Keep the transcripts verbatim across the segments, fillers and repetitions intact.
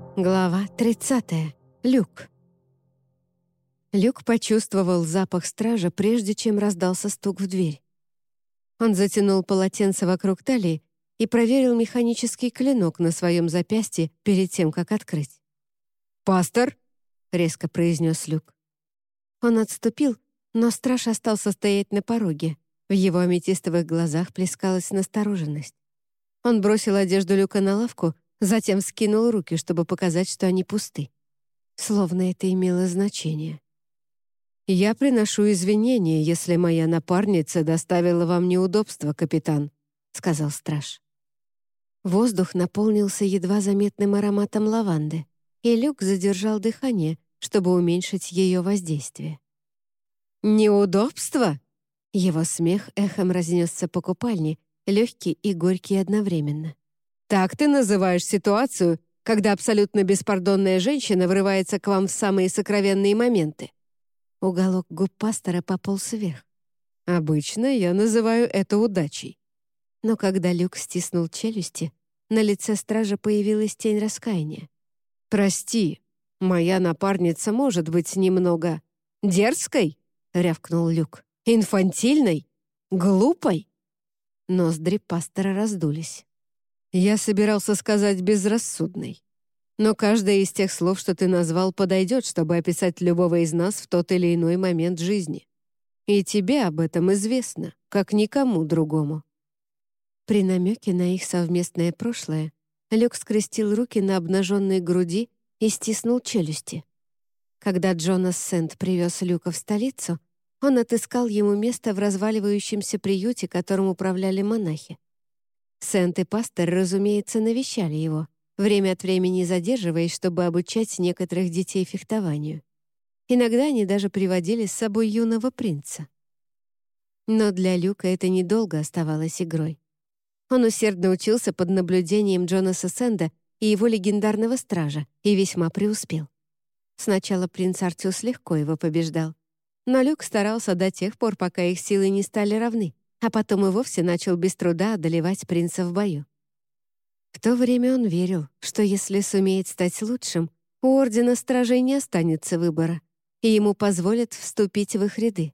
Глава тридцатая. Люк. Люк почувствовал запах стража, прежде чем раздался стук в дверь. Он затянул полотенце вокруг талии и проверил механический клинок на своем запястье перед тем, как открыть. «Пастор!» — резко произнес Люк. Он отступил, но страж остался стоять на пороге. В его аметистовых глазах плескалась настороженность. Он бросил одежду Люка на лавку, затем скинул руки, чтобы показать, что они пусты. Словно это имело значение. «Я приношу извинения, если моя напарница доставила вам неудобства, капитан», — сказал страж. Воздух наполнился едва заметным ароматом лаванды, и Люк задержал дыхание, чтобы уменьшить ее воздействие. «Неудобства?» Его смех эхом разнесся по купальне, легкий и горький одновременно. «Так ты называешь ситуацию, когда абсолютно беспардонная женщина врывается к вам в самые сокровенные моменты?» Уголок губ пастора пополз вверх. «Обычно я называю это удачей». Но когда Люк стиснул челюсти, на лице стража появилась тень раскаяния. «Прости, моя напарница может быть немного дерзкой?» — рявкнул Люк. «Инфантильной? Глупой?» Ноздри пастора раздулись. «Я собирался сказать безрассудной. Но каждое из тех слов, что ты назвал, подойдет, чтобы описать любого из нас в тот или иной момент жизни. И тебе об этом известно, как никому другому». При намеке на их совместное прошлое Люк скрестил руки на обнаженной груди и стиснул челюсти. Когда Джонас Сент привез Люка в столицу, он отыскал ему место в разваливающемся приюте, которым управляли монахи. Сент и пастор, разумеется, навещали его, время от времени задерживаясь, чтобы обучать некоторых детей фехтованию. Иногда они даже приводили с собой юного принца. Но для Люка это недолго оставалось игрой. Он усердно учился под наблюдением Джонаса Сэнда и его легендарного стража и весьма преуспел. Сначала принц Артюс легко его побеждал, но Люк старался до тех пор, пока их силы не стали равны, а потом и вовсе начал без труда одолевать принца в бою. В то время он верил, что если сумеет стать лучшим, у Ордена Стражей не останется выбора, и ему позволят вступить в их ряды.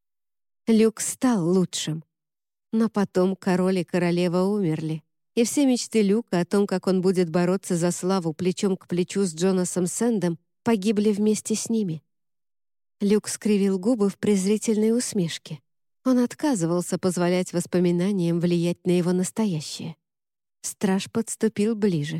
Люк стал лучшим. Но потом король и королева умерли, и все мечты Люка о том, как он будет бороться за славу плечом к плечу с Джонасом Сэндом, погибли вместе с ними. Люк скривил губы в презрительной усмешке. Он отказывался позволять воспоминаниям влиять на его настоящее. Страж подступил ближе.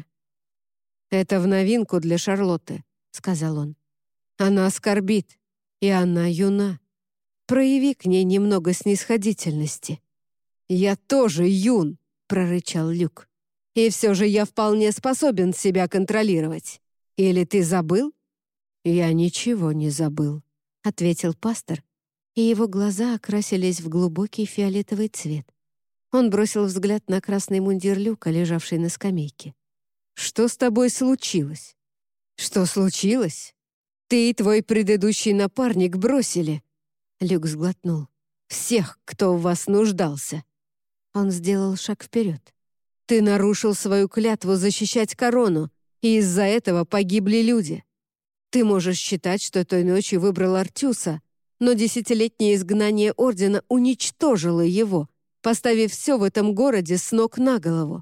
«Это в новинку для Шарлотты», — сказал он. «Она скорбит, и она юна. Прояви к ней немного снисходительности». «Я тоже юн», — прорычал Люк. «И все же я вполне способен себя контролировать. Или ты забыл?» «Я ничего не забыл», — ответил пастор, и его глаза окрасились в глубокий фиолетовый цвет. Он бросил взгляд на красный мундир Люка, лежавший на скамейке. «Что с тобой случилось?» «Что случилось? Ты и твой предыдущий напарник бросили». Люк сглотнул. «Всех, кто в вас нуждался». Он сделал шаг вперед. «Ты нарушил свою клятву защищать корону, и из-за этого погибли люди. Ты можешь считать, что той ночью выбрал Артюса, но десятилетнее изгнание Ордена уничтожило его, поставив все в этом городе с ног на голову.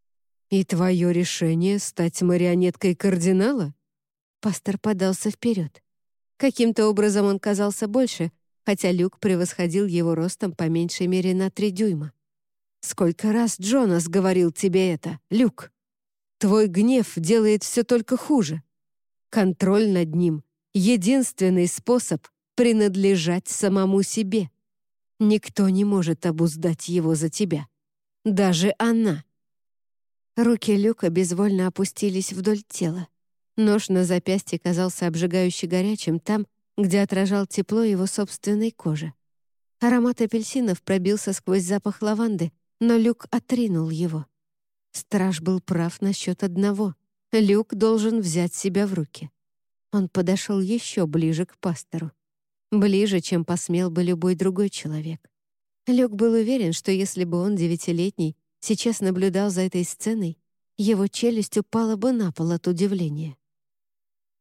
И твое решение стать марионеткой кардинала?» Пастор подался вперед. Каким-то образом он казался больше, хотя Люк превосходил его ростом по меньшей мере на три дюйма. «Сколько раз Джонас говорил тебе это, Люк? Твой гнев делает все только хуже. Контроль над ним — единственный способ принадлежать самому себе. Никто не может обуздать его за тебя. Даже она». Руки Люка безвольно опустились вдоль тела. Нож на запястье казался обжигающе горячим там, где отражал тепло его собственной кожи. Аромат апельсинов пробился сквозь запах лаванды, но Люк отринул его. Страж был прав насчет одного. Люк должен взять себя в руки. Он подошел еще ближе к пастору. Ближе, чем посмел бы любой другой человек. Люк был уверен, что если бы он, девятилетний, сейчас наблюдал за этой сценой, его челюсть упала бы на пол от удивления.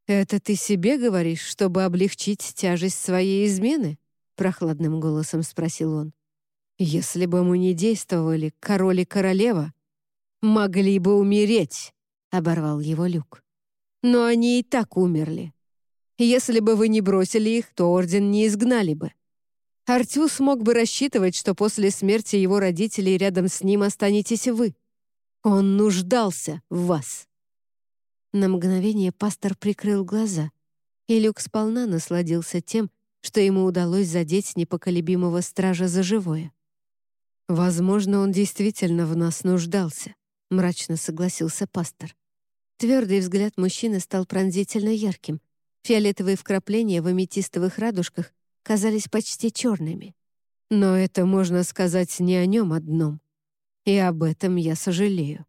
«Это ты себе говоришь, чтобы облегчить тяжесть своей измены?» — прохладным голосом спросил он. «Если бы мы не действовали, король и королева могли бы умереть», — оборвал его Люк. «Но они и так умерли. Если бы вы не бросили их, то орден не изгнали бы. Артюс мог бы рассчитывать, что после смерти его родителей рядом с ним останетесь вы. Он нуждался в вас». На мгновение пастор прикрыл глаза, и Люк сполна насладился тем, что ему удалось задеть непоколебимого стража за живое. «Возможно, он действительно в нас нуждался», — мрачно согласился пастор. Твердый взгляд мужчины стал пронзительно ярким. Фиолетовые вкрапления в аметистовых радужках казались почти черными. «Но это можно сказать не о нем одном. И об этом я сожалею».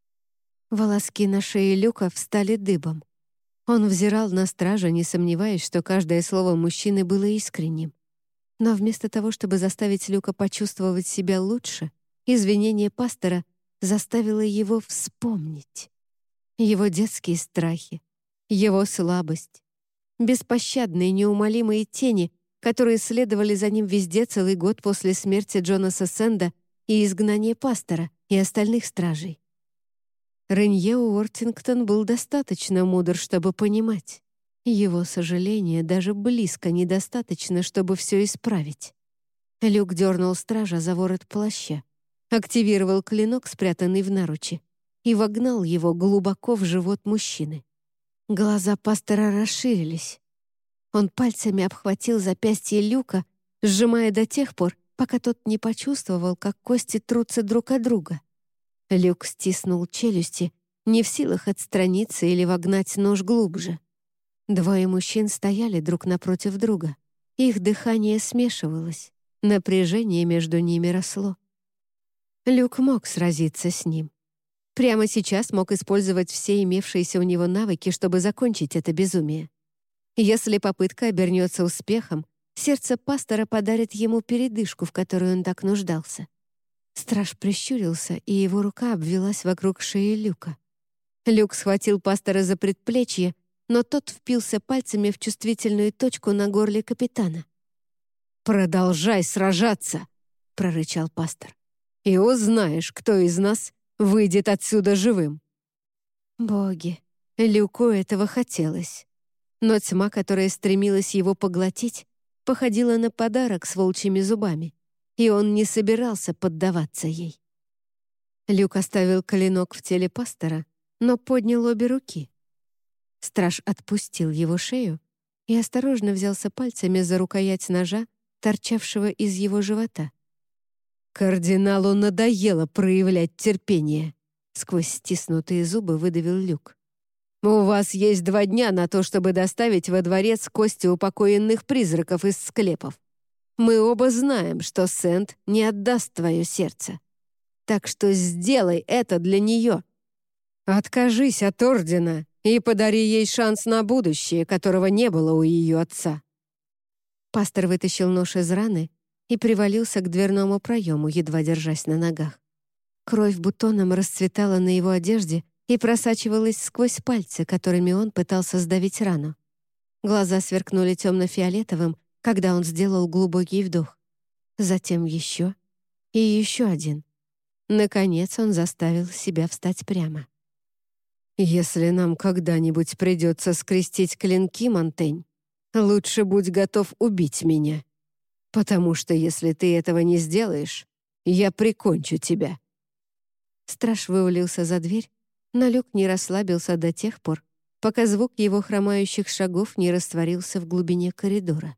Волоски на шее Люка встали дыбом. Он взирал на стража, не сомневаясь, что каждое слово мужчины было искренним. Но вместо того, чтобы заставить Люка почувствовать себя лучше, извинение пастора заставило его вспомнить. Его детские страхи, его слабость, беспощадные неумолимые тени, которые следовали за ним везде целый год после смерти Джонаса Сэнда и изгнания пастора и остальных стражей. Ренье Уортингтон был достаточно мудр, чтобы понимать. Его сожаление даже близко недостаточно, чтобы все исправить. Люк дернул стража за ворот плаща, активировал клинок, спрятанный в наручи, и вогнал его глубоко в живот мужчины. Глаза пастора расширились. Он пальцами обхватил запястье Люка, сжимая до тех пор, пока тот не почувствовал, как кости трутся друг от друга. Люк стиснул челюсти, не в силах отстраниться или вогнать нож глубже. Двое мужчин стояли друг напротив друга. Их дыхание смешивалось, напряжение между ними росло. Люк мог сразиться с ним. Прямо сейчас мог использовать все имевшиеся у него навыки, чтобы закончить это безумие. Если попытка обернется успехом, сердце пастора подарит ему передышку, в которой он так нуждался. Страж прищурился, и его рука обвилась вокруг шеи Люка. Люк схватил пастора за предплечье, но тот впился пальцами в чувствительную точку на горле капитана. «Продолжай сражаться!» — прорычал пастор. «И узнаешь, кто из нас выйдет отсюда живым». Боги, Люку этого хотелось. Но тьма, которая стремилась его поглотить, походила на подарок с волчьими зубами, и он не собирался поддаваться ей. Люк оставил клинок в теле пастора, но поднял обе руки. Страж отпустил его шею и осторожно взялся пальцами за рукоять ножа, торчавшего из его живота. «Кардиналу надоело проявлять терпение», — сквозь стиснутые зубы выдавил Люк. «У вас есть два дня на то, чтобы доставить во дворец кости упокоенных призраков из склепов. Мы оба знаем, что Сэнд не отдаст твое сердце. Так что сделай это для нее. Откажись от ордена и подари ей шанс на будущее, которого не было у ее отца». Пастор вытащил нож из раны и привалился к дверному проему, едва держась на ногах. Кровь бутоном расцветала на его одежде и просачивалась сквозь пальцы, которыми он пытался сдавить рану. Глаза сверкнули темно-фиолетовым, когда он сделал глубокий вдох. Затем еще и еще один. Наконец он заставил себя встать прямо. «Если нам когда-нибудь придется скрестить клинки, Монтень, лучше будь готов убить меня, потому что если ты этого не сделаешь, я прикончу тебя». Страж вывалился за дверь, но Люк не расслабился до тех пор, пока звук его хромающих шагов не растворился в глубине коридора.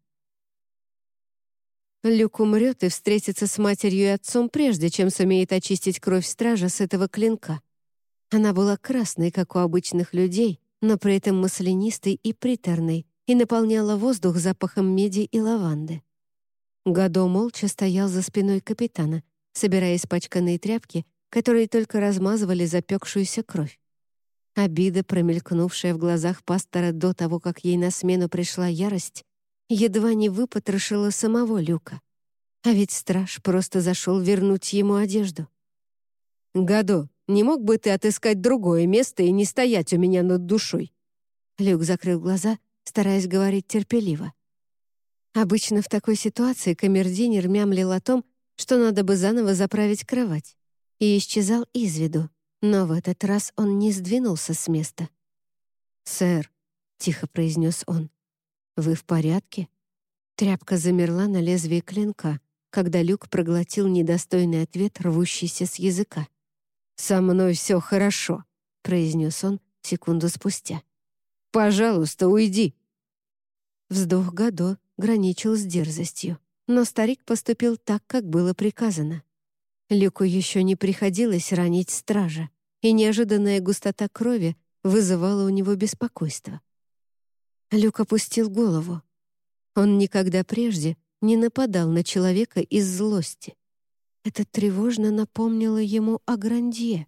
Люк умрет и встретится с матерью и отцом, прежде чем сумеет очистить кровь стража с этого клинка. Она была красной, как у обычных людей, но при этом маслянистой и приторной, и наполняла воздух запахом меди и лаванды. Гадо молча стоял за спиной капитана, собирая испачканные тряпки, которые только размазывали запекшуюся кровь. Обида, промелькнувшая в глазах пастора до того, как ей на смену пришла ярость, едва не выпотрошила самого Люка. А ведь страж просто зашел вернуть ему одежду. «Гадо, не мог бы ты отыскать другое место и не стоять у меня над душой?» Люк закрыл глаза, стараясь говорить терпеливо. Обычно в такой ситуации камердинер мямлил о том, что надо бы заново заправить кровать, и исчезал из виду, но в этот раз он не сдвинулся с места. «Сэр», — тихо произнес он, — «вы в порядке?» Тряпка замерла на лезвии клинка, когда Люк проглотил недостойный ответ, рвущийся с языка. «Со мной все хорошо», — произнес он секунду спустя. «Пожалуйста, уйди». Вздох Гадо граничил с дерзостью, но старик поступил так, как было приказано. Люку еще не приходилось ранить стража, и неожиданная густота крови вызывала у него беспокойство. Люк опустил голову. Он никогда прежде не нападал на человека из злости. Это тревожно напомнило ему о Грандье.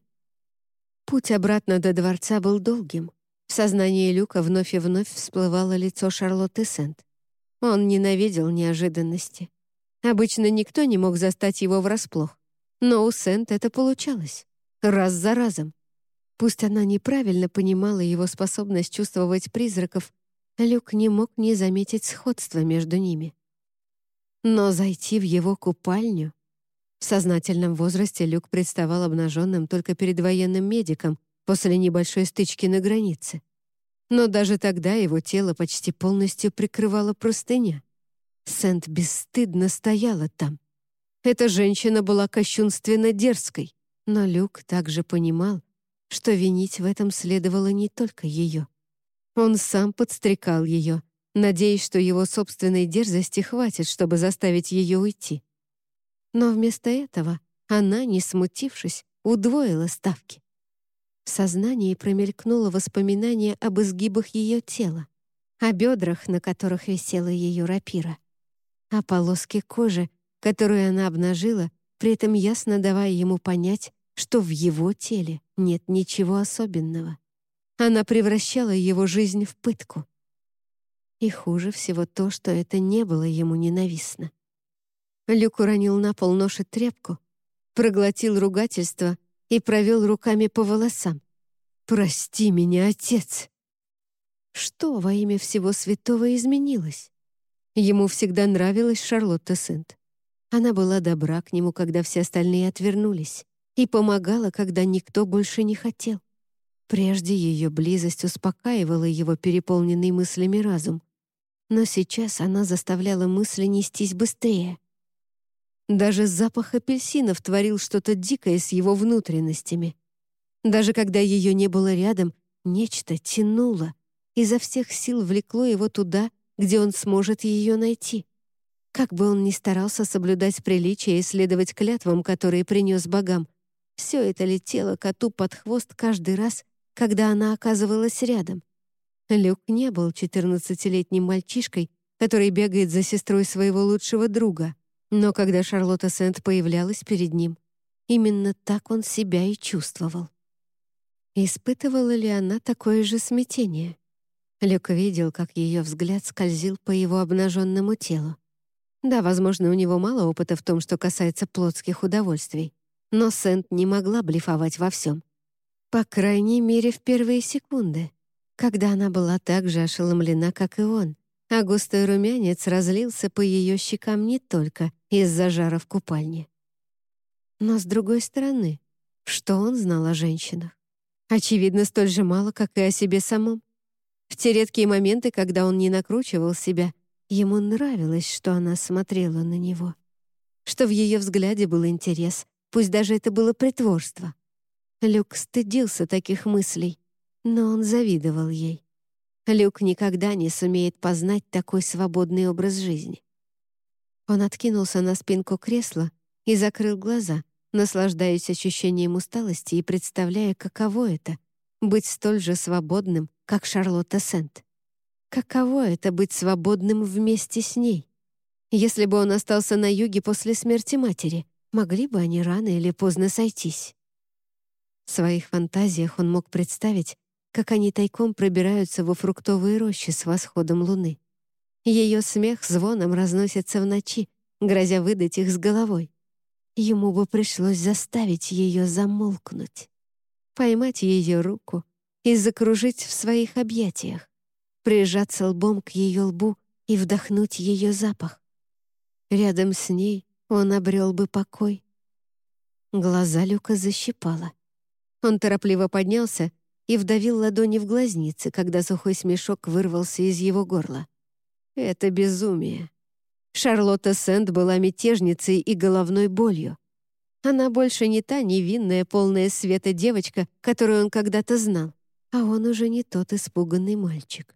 Путь обратно до дворца был долгим. В сознании Люка вновь и вновь всплывало лицо Шарлотты Сент. Он ненавидел неожиданности. Обычно никто не мог застать его врасплох. Но у Сент это получалось. Раз за разом. Пусть она неправильно понимала его способность чувствовать призраков, Люк не мог не заметить сходства между ними. Но зайти в его купальню... В сознательном возрасте Люк представал обнаженным только перед военным медиком после небольшой стычки на границе. Но даже тогда его тело почти полностью прикрывала простыня. Сент бесстыдно стояла там. Эта женщина была кощунственно дерзкой, но Люк также понимал, что винить в этом следовало не только ее. Он сам подстрекал ее, надеясь, что его собственной дерзости хватит, чтобы заставить ее уйти. Но вместо этого она, не смутившись, удвоила ставки. В сознании промелькнуло воспоминание об изгибах ее тела, о бедрах, на которых висела ее рапира, о полоске кожи, которую она обнажила, при этом ясно давая ему понять, что в его теле нет ничего особенного. Она превращала его жизнь в пытку. И хуже всего то, что это не было ему ненавистно. Люк уронил на пол нож и тряпку, проглотил ругательство и провел руками по волосам. «Прости меня, отец!» Что во имя всего святого изменилось? Ему всегда нравилась Шарлотта Сент. Она была добра к нему, когда все остальные отвернулись, и помогала, когда никто больше не хотел. Прежде ее близость успокаивала его переполненный мыслями разум, но сейчас она заставляла мысли нестись быстрее. Даже запах апельсинов творил что-то дикое с его внутренностями. Даже когда ее не было рядом, нечто тянуло, изо всех сил влекло его туда, где он сможет ее найти. Как бы он ни старался соблюдать приличия и следовать клятвам, которые принес богам, все это летело коту под хвост каждый раз, когда она оказывалась рядом. Люк не был четырнадцатилетним мальчишкой, который бегает за сестрой своего лучшего друга, но когда Шарлотта Сент появлялась перед ним, именно так он себя и чувствовал. Испытывала ли она такое же смятение? Люк видел, как ее взгляд скользил по его обнаженному телу. Да, возможно, у него мало опыта в том, что касается плотских удовольствий, но Сент не могла блефовать во всем. По крайней мере, в первые секунды, когда она была так же ошеломлена, как и он, а густой румянец разлился по ее щекам не только из-за жара в купальне. Но, с другой стороны, что он знал о женщинах? Очевидно, столь же мало, как и о себе самом. В те редкие моменты, когда он не накручивал себя, ему нравилось, что она смотрела на него, что в ее взгляде был интерес, пусть даже это было притворство. Люк стыдился таких мыслей, но он завидовал ей. Люк никогда не сумеет познать такой свободный образ жизни. Он откинулся на спинку кресла и закрыл глаза, наслаждаясь ощущением усталости и представляя, каково это — быть столь же свободным, как Шарлотта Сент. Каково это — быть свободным вместе с ней? Если бы он остался на юге после смерти матери, могли бы они рано или поздно сойтись? В своих фантазиях он мог представить, как они тайком пробираются во фруктовые рощи с восходом луны. Ее смех звоном разносится в ночи, грозя выдать их с головой. Ему бы пришлось заставить ее замолкнуть, поймать ее руку и закружить в своих объятиях, прижаться лбом к ее лбу и вдохнуть ее запах. Рядом с ней он обрел бы покой. Глаза Люка защипало. Он торопливо поднялся и вдавил ладони в глазницы, когда сухой смешок вырвался из его горла. Это безумие. Шарлотта Сэнд была мятежницей и головной болью. Она больше не та невинная, полная света девочка, которую он когда-то знал, а он уже не тот испуганный мальчик.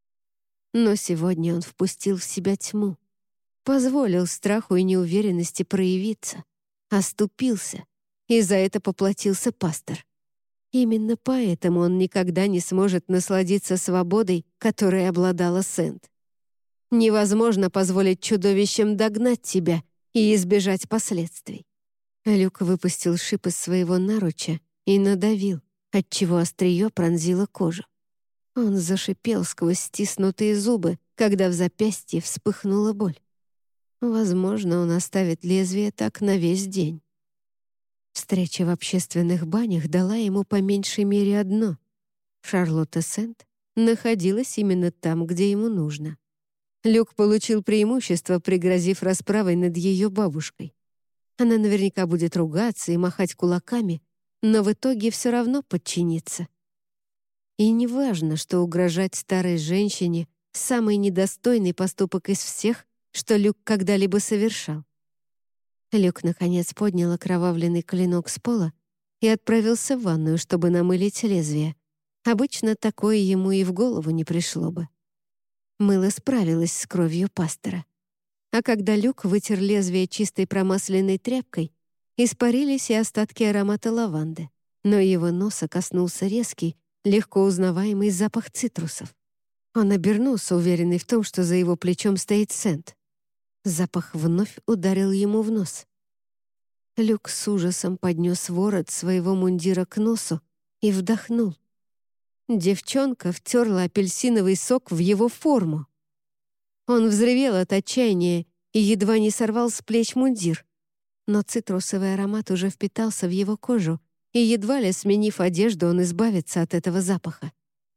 Но сегодня он впустил в себя тьму, позволил страху и неуверенности проявиться, оступился, и за это поплатился пастор. Именно поэтому он никогда не сможет насладиться свободой, которой обладала Сэнд. Невозможно позволить чудовищам догнать тебя и избежать последствий. Люк выпустил шип из своего наруча и надавил, отчего острие пронзило кожу. Он зашипел сквозь стиснутые зубы, когда в запястье вспыхнула боль. Возможно, он оставит лезвие так на весь день. Встреча в общественных банях дала ему по меньшей мере одно. Шарлотта Сэнд находилась именно там, где ему нужно. Люк получил преимущество, пригрозив расправой над ее бабушкой. Она наверняка будет ругаться и махать кулаками, но в итоге все равно подчинится. И неважно, что угрожать старой женщине — самый недостойный поступок из всех, что Люк когда-либо совершал. Люк, наконец, поднял окровавленный клинок с пола и отправился в ванную, чтобы намылить лезвие. Обычно такое ему и в голову не пришло бы. Мыло справилось с кровью пастора. А когда Люк вытер лезвие чистой промасленной тряпкой, испарились и остатки аромата лаванды, но его носа коснулся резкий, легко узнаваемый запах цитрусов. Он обернулся, уверенный в том, что за его плечом стоит Сэнд. Запах вновь ударил ему в нос. Люк с ужасом поднес ворот своего мундира к носу и вдохнул. Девчонка втерла апельсиновый сок в его форму. Он взревел от отчаяния и едва не сорвал с плеч мундир. Но цитрусовый аромат уже впитался в его кожу, и едва ли, сменив одежду, он избавится от этого запаха.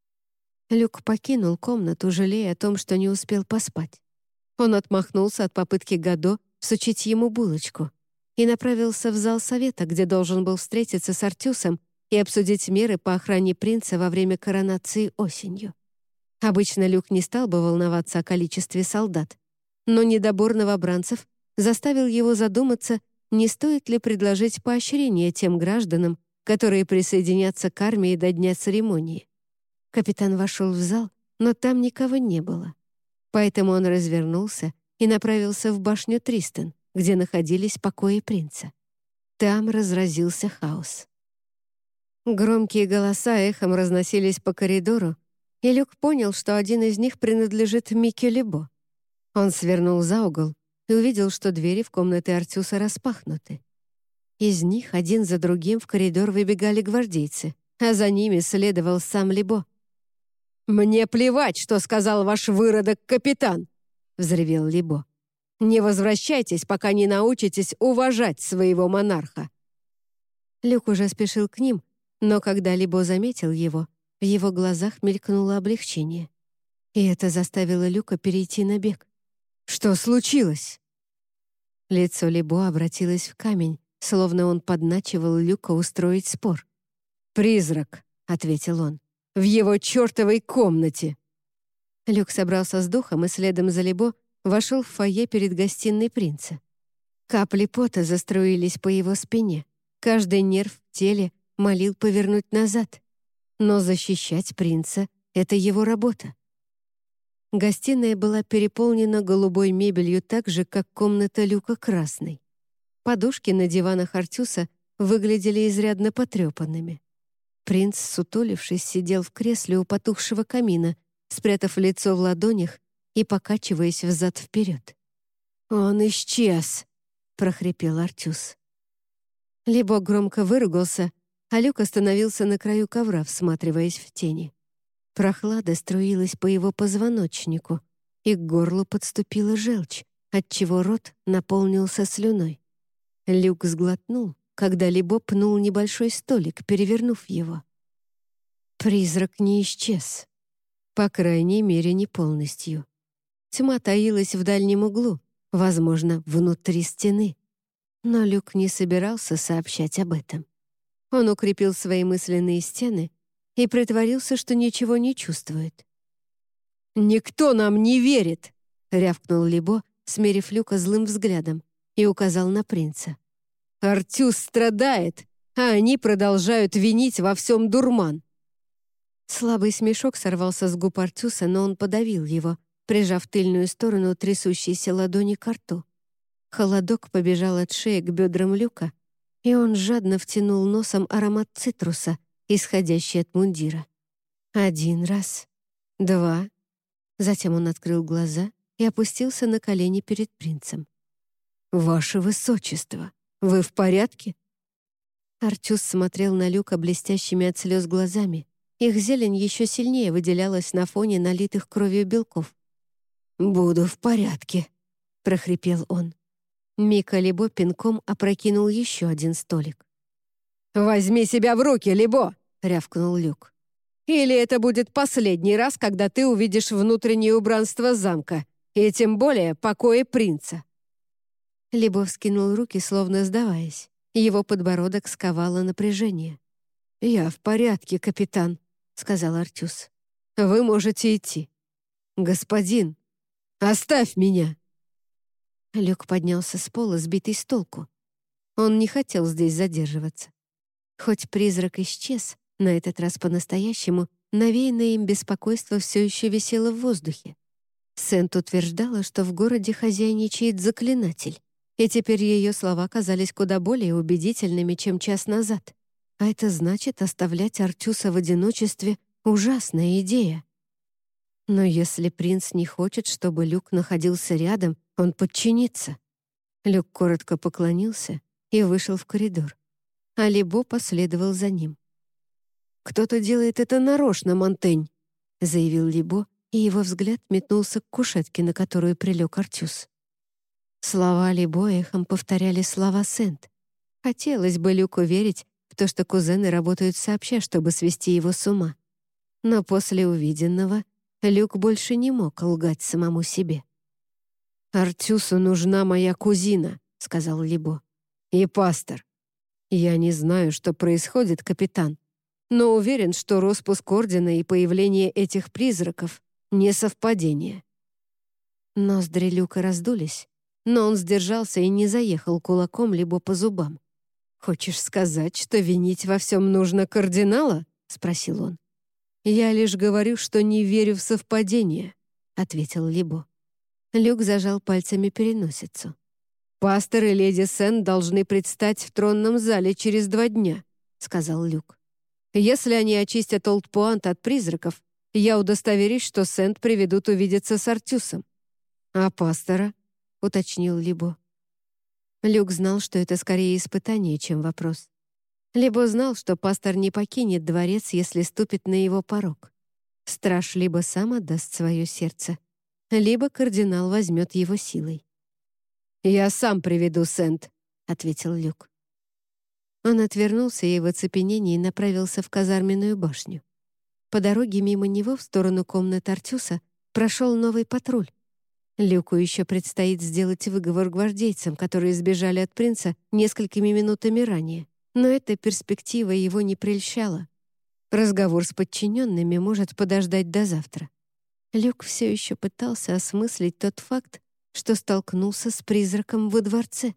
Люк покинул комнату, жалея о том, что не успел поспать. Он отмахнулся от попытки Гадо всучить ему булочку и направился в зал совета, где должен был встретиться с Артюсом и обсудить меры по охране принца во время коронации осенью. Обычно Люк не стал бы волноваться о количестве солдат, но недобор новобранцев заставил его задуматься, не стоит ли предложить поощрение тем гражданам, которые присоединятся к армии до дня церемонии. Капитан вошел в зал, но там никого не было. Поэтому он развернулся и направился в башню Тристен, где находились покои принца. Там разразился хаос. Громкие голоса эхом разносились по коридору, и Люк понял, что один из них принадлежит Микке Лебо. Он свернул за угол и увидел, что двери в комнаты Артюса распахнуты. Из них один за другим в коридор выбегали гвардейцы, а за ними следовал сам Лебо. «Мне плевать, что сказал ваш выродок-капитан!» — взревел Лебо. «Не возвращайтесь, пока не научитесь уважать своего монарха!» Люк уже спешил к ним, но когда Лебо заметил его, в его глазах мелькнуло облегчение. И это заставило Люка перейти на бег. «Что случилось?» Лицо Лебо обратилось в камень, словно он подначивал Люка устроить спор. «Призрак», — ответил он, — «в его чертовой комнате». Люк собрался с духом и следом за Лебо вошел в фойе перед гостиной принца. Капли пота заструились по его спине. Каждый нерв в теле молил повернуть назад. Но защищать принца — это его работа. Гостиная была переполнена голубой мебелью так же, как комната Люка красной. Подушки на диванах Артюса выглядели изрядно потрепанными. Принц, сутулившись, сидел в кресле у потухшего камина, спрятав лицо в ладонях и покачиваясь взад-вперед. «Он исчез!» — прохрипел Артюс. Лебо громко выругался, а Люк остановился на краю ковра, всматриваясь в тени. Прохлада струилась по его позвоночнику, и к горлу подступила желчь, отчего рот наполнился слюной. Люк сглотнул, когда Лебо пнул небольшой столик, перевернув его. Призрак не исчез. По крайней мере, не полностью. Тьма таилась в дальнем углу, возможно, внутри стены. Но Люк не собирался сообщать об этом. Он укрепил свои мысленные стены и притворился, что ничего не чувствует. «Никто нам не верит!» — рявкнул Либо, смерив Люка злым взглядом, и указал на принца. «Артюс страдает, а они продолжают винить во всем дурман!» Слабый смешок сорвался с губ Артюса, но он подавил его, прижав тыльную сторону трясущейся ладони к рту. Холодок побежал от шеи к бедрам Люка, и он жадно втянул носом аромат цитруса, исходящий от мундира. Один раз, два. Затем он открыл глаза и опустился на колени перед принцем. «Ваше высочество, вы в порядке?» Артюс смотрел на Люка блестящими от слез глазами. Их зелень еще сильнее выделялась на фоне налитых кровью белков. «Буду в порядке», — прохрипел он. Мика Либо пинком опрокинул еще один столик. «Возьми себя в руки, Либо!» — рявкнул Люк. «Или это будет последний раз, когда ты увидишь внутреннее убранство замка, и тем более покои принца». Либо вскинул руки, словно сдаваясь. Его подбородок сковало напряжение. «Я в порядке, капитан», — сказал Артюс. «Вы можете идти». «Господин, оставь меня!» Люк поднялся с пола, сбитый с толку. Он не хотел здесь задерживаться. Хоть призрак исчез, на этот раз по-настоящему, навеянное им беспокойство все еще висело в воздухе. Сент утверждала, что в городе хозяйничает заклинатель, и теперь ее слова казались куда более убедительными, чем час назад. А это значит, оставлять Артюса в одиночестве — ужасная идея. Но если принц не хочет, чтобы Люк находился рядом, он подчинится. Люк коротко поклонился и вышел в коридор. А Либо последовал за ним. «Кто-то делает это нарочно, Монтень», — заявил Либо, и его взгляд метнулся к кушетке, на которую прилег Артюс. Слова Либо эхом повторяли слова Сент. Хотелось бы Люку верить в то, что кузены работают сообща, чтобы свести его с ума. Но после увиденного Люк больше не мог лгать самому себе. «Артюсу нужна моя кузина», — сказал Либо. «И пастор. Я не знаю, что происходит, капитан, но уверен, что распуск ордена и появление этих призраков — не совпадение». Ноздри Люка раздулись, но он сдержался и не заехал кулаком Либо по зубам. «Хочешь сказать, что винить во всем нужно кардинала?» — спросил он. «Я лишь говорю, что не верю в совпадение», — ответил Либо. Люк зажал пальцами переносицу. «Пастор и леди Сен должны предстать в тронном зале через два дня», — сказал Люк. «Если они очистят Олд-Пуант от призраков, я удостоверюсь, что Сент приведут увидеться с Артюсом». «А пастора?» — уточнил Либо. Люк знал, что это скорее испытание, чем вопрос. Либо знал, что пастор не покинет дворец, если ступит на его порог. Страж либо сам отдаст свое сердце, либо кардинал возьмет его силой. «Я сам приведу Сент», — ответил Люк. Он отвернулся и в оцепенении направился в казарменную башню. По дороге мимо него в сторону комнат Артюса прошел новый патруль. Люку еще предстоит сделать выговор гвардейцам, которые сбежали от принца несколькими минутами ранее, но эта перспектива его не прельщала. Разговор с подчиненными может подождать до завтра. Люк все еще пытался осмыслить тот факт, что столкнулся с призраком во дворце.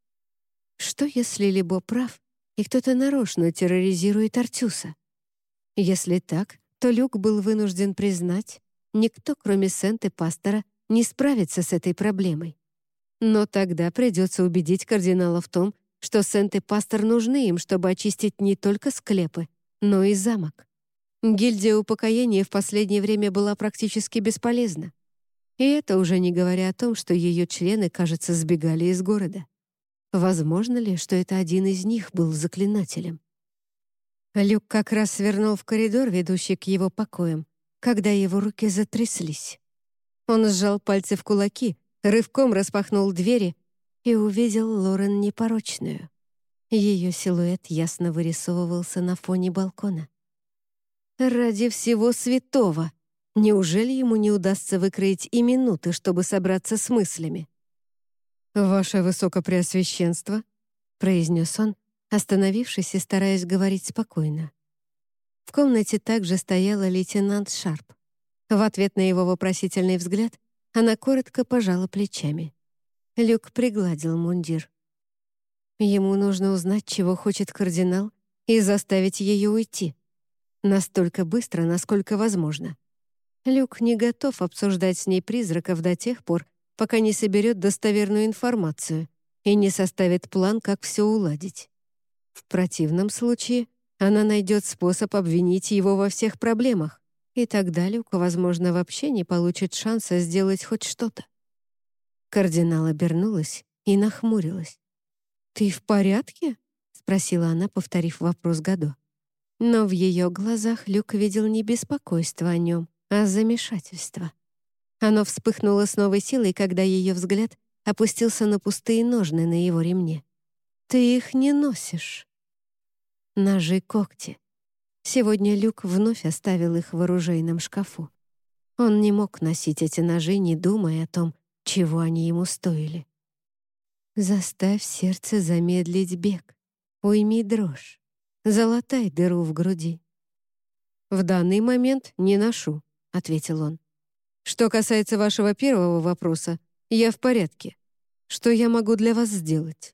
Что, если Либо прав, и кто-то нарочно терроризирует Артюса? Если так, то Люк был вынужден признать, никто, кроме Сент и пастора, не справится с этой проблемой. Но тогда придется убедить кардинала в том, что Сент и пастор нужны им, чтобы очистить не только склепы, но и замок. Гильдия упокоения в последнее время была практически бесполезна. И это уже не говоря о том, что ее члены, кажется, сбегали из города. Возможно ли, что это один из них был заклинателем? Люк как раз свернул в коридор, ведущий к его покоям, когда его руки затряслись. Он сжал пальцы в кулаки, рывком распахнул двери и увидел Лорен Непорочную. Ее силуэт ясно вырисовывался на фоне балкона. «Ради всего святого!» Неужели ему не удастся выкроить и минуты, чтобы собраться с мыслями? «Ваше Высокопреосвященство», — произнес он, остановившись и стараясь говорить спокойно. В комнате также стояла лейтенант Шарп. В ответ на его вопросительный взгляд она коротко пожала плечами. Люк пригладил мундир. Ему нужно узнать, чего хочет кардинал, и заставить ее уйти. Настолько быстро, насколько возможно. Люк не готов обсуждать с ней призраков до тех пор, пока не соберет достоверную информацию и не составит план, как все уладить. В противном случае она найдет способ обвинить его во всех проблемах, и тогда Люк, возможно, вообще не получит шанса сделать хоть что-то. Кардинал обернулась и нахмурилась. «Ты в порядке?» — спросила она, повторив вопрос Гадо. Но в ее глазах Люк видел не беспокойство о нем, а замешательство. Оно вспыхнуло с новой силой, когда ее взгляд опустился на пустые ножны на его ремне. «Ты их не носишь». Ножи-когти. Сегодня Люк вновь оставил их в оружейном шкафу. Он не мог носить эти ножи, не думая о том, чего они ему стоили. Заставь сердце замедлить бег. Уйми дрожь. Залатай дыру в груди. «В данный момент не ношу», — ответил он. «Что касается вашего первого вопроса, я в порядке. Что я могу для вас сделать?»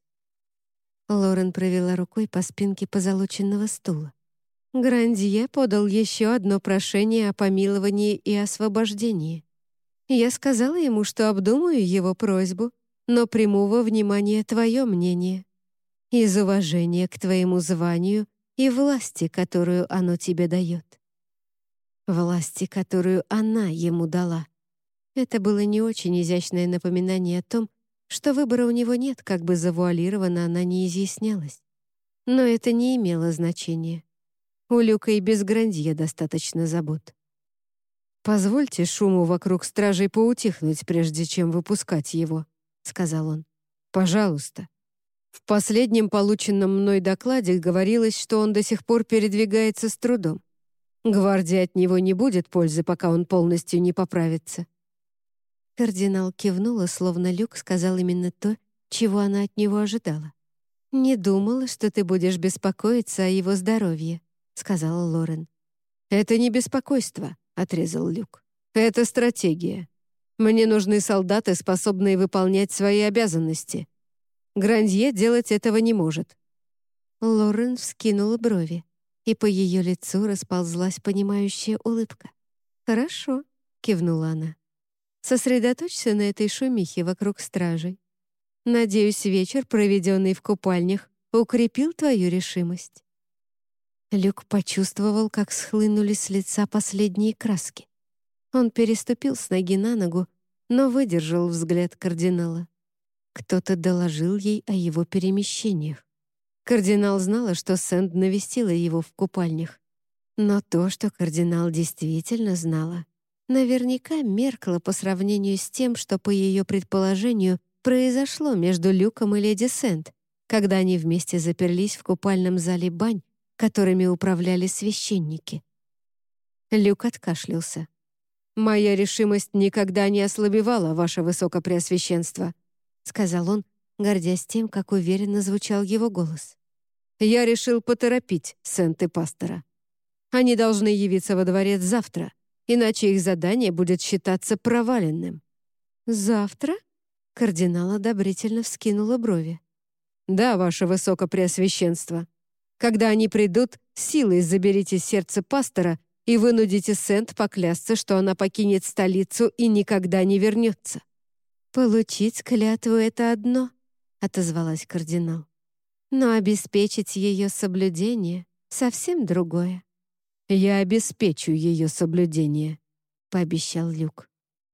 Лорен провела рукой по спинке позолоченного стула. Грандье подал еще одно прошение о помиловании и освобождении. Я сказала ему, что обдумаю его просьбу, но приму во внимание твое мнение. Из уважения к твоему званию и власти, которую оно тебе дает. Власти, которую она ему дала. Это было не очень изящное напоминание о том, что выбора у него нет, как бы завуалированно она не изъяснялась. Но это не имело значения. У Люка и без Грандье достаточно забот. «Позвольте шуму вокруг стражей поутихнуть, прежде чем выпускать его», — сказал он. «Пожалуйста». В последнем полученном мной докладе говорилось, что он до сих пор передвигается с трудом. Гвардии от него не будет пользы, пока он полностью не поправится. Кардинал кивнула, словно Люк сказал именно то, чего она от него ожидала. «Не думала, что ты будешь беспокоиться о его здоровье», — сказала Лорен. «Это не беспокойство», — отрезал Люк. «Это стратегия. Мне нужны солдаты, способные выполнять свои обязанности. Грандье делать этого не может». Лорен вскинула брови, и по ее лицу расползлась понимающая улыбка. «Хорошо», — кивнула она. «Сосредоточься на этой шумихе вокруг стражей. Надеюсь, вечер, проведенный в купальнях, укрепил твою решимость». Люк почувствовал, как схлынули с лица последние краски. Он переступил с ноги на ногу, но выдержал взгляд кардинала. Кто-то доложил ей о его перемещениях. Кардинал знала, что Сэнд навестила его в купальнях. Но то, что кардинал действительно знала, наверняка меркло по сравнению с тем, что, по ее предположению, произошло между Люком и леди Сэнд, когда они вместе заперлись в купальном зале бань, которыми управляли священники. Люк откашлялся. «Моя решимость никогда не ослабевала, ваше высокопреосвященство», — сказал он, гордясь тем, как уверенно звучал его голос. «Я решил поторопить Сент и пастора. Они должны явиться во дворец завтра, иначе их задание будет считаться проваленным». «Завтра?» — кардинал одобрительно вскинула брови. «Да, ваше высокопреосвященство. Когда они придут, силой заберите сердце пастора и вынудите Сент поклясться, что она покинет столицу и никогда не вернется». «Получить клятву — это одно», — отозвалась кардинал. «Но обеспечить ее соблюдение — совсем другое». «Я обеспечу ее соблюдение», — пообещал Люк.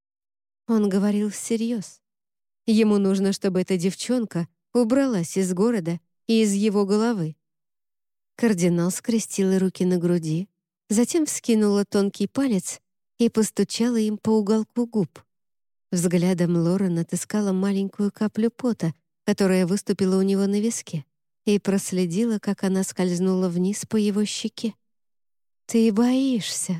Он говорил всерьез. Ему нужно, чтобы эта девчонка убралась из города и из его головы. Кардинал скрестила руки на груди, затем вскинула тонкий палец и постучала им по уголку губ. Взглядом Лорен отыскала маленькую каплю пота, которая выступила у него на виске, и проследила, как она скользнула вниз по его щеке. «Ты боишься», —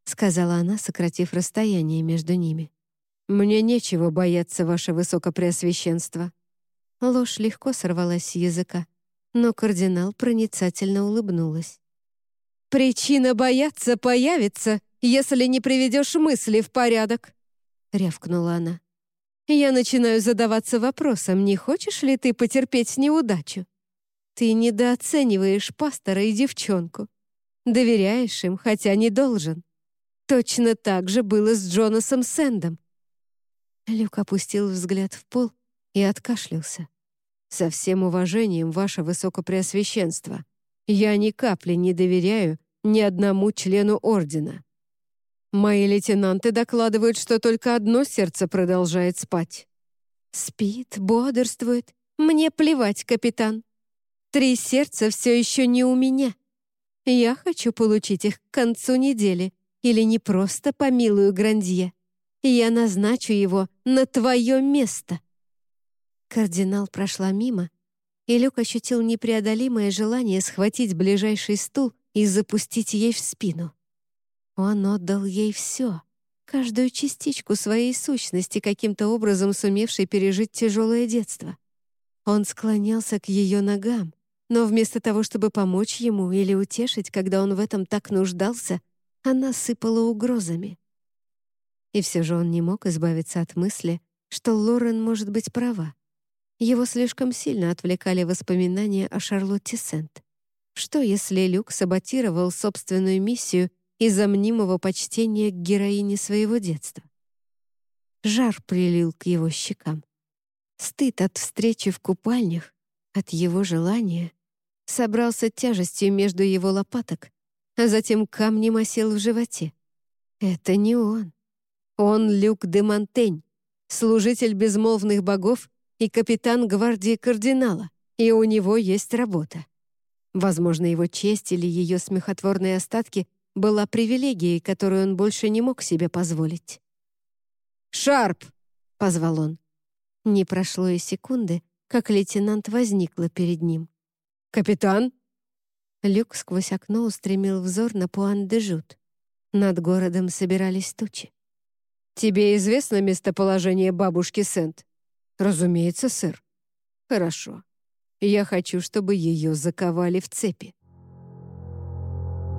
сказала она, сократив расстояние между ними. «Мне нечего бояться, ваше высокопреосвященство». Ложь легко сорвалась с языка, но кардинал проницательно улыбнулась. «Причина бояться появится, если не приведешь мысли в порядок», — рявкнула она. «Я начинаю задаваться вопросом, не хочешь ли ты потерпеть неудачу? Ты недооцениваешь пастора и девчонку. Доверяешь им, хотя не должен. Точно так же было с Джонасом Сэндом». Люк опустил взгляд в пол и откашлялся. «Со всем уважением, ваше высокопреосвященство, я ни капли не доверяю ни одному члену ордена. Мои лейтенанты докладывают, что только одно сердце продолжает спать». «Спит, бодрствует. Мне плевать, капитан. Три сердца все еще не у меня. Я хочу получить их к концу недели, или не просто по милую Грандье. Я назначу его на твое место». Кардинал прошла мимо, и Люк ощутил непреодолимое желание схватить ближайший стул и запустить ей в спину. Он отдал ей все, каждую частичку своей сущности, каким-то образом сумевшей пережить тяжелое детство. Он склонялся к ее ногам, но вместо того, чтобы помочь ему или утешить, когда он в этом так нуждался, она сыпала угрозами. И все же он не мог избавиться от мысли, что Лорен может быть права. Его слишком сильно отвлекали воспоминания о Шарлотте Сент. Что, если Люк саботировал собственную миссию из-за мнимого почтения к героине своего детства? Жар прилил к его щекам. Стыд от встречи в купальнях, от его желания, собрался тяжестью между его лопаток, а затем камнем осел в животе. Это не он. Он Люк де Монтень, служитель безмолвных богов и капитан гвардии кардинала, и у него есть работа. Возможно, его честь или ее смехотворные остатки была привилегией, которую он больше не мог себе позволить. «Шарп!» — позвал он. Не прошло и секунды, как лейтенант возникла перед ним. «Капитан?» Люк сквозь окно устремил взор на Пуан-де-Жут. Над городом собирались тучи. «Тебе известно местоположение бабушки Сент?» «Разумеется, сэр». «Хорошо. Я хочу, чтобы ее заковали в цепи».